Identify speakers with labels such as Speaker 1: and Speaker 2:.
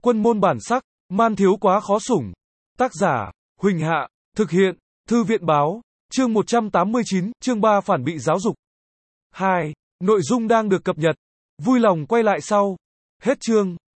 Speaker 1: Quân môn bản sắc, man thiếu quá khó sủng. Tác giả, Huỳnh Hạ, thực hiện, Thư viện báo, chương 189, chương 3 phản bị giáo dục. 2. Nội dung đang được cập nhật. Vui lòng quay lại sau. Hết chương.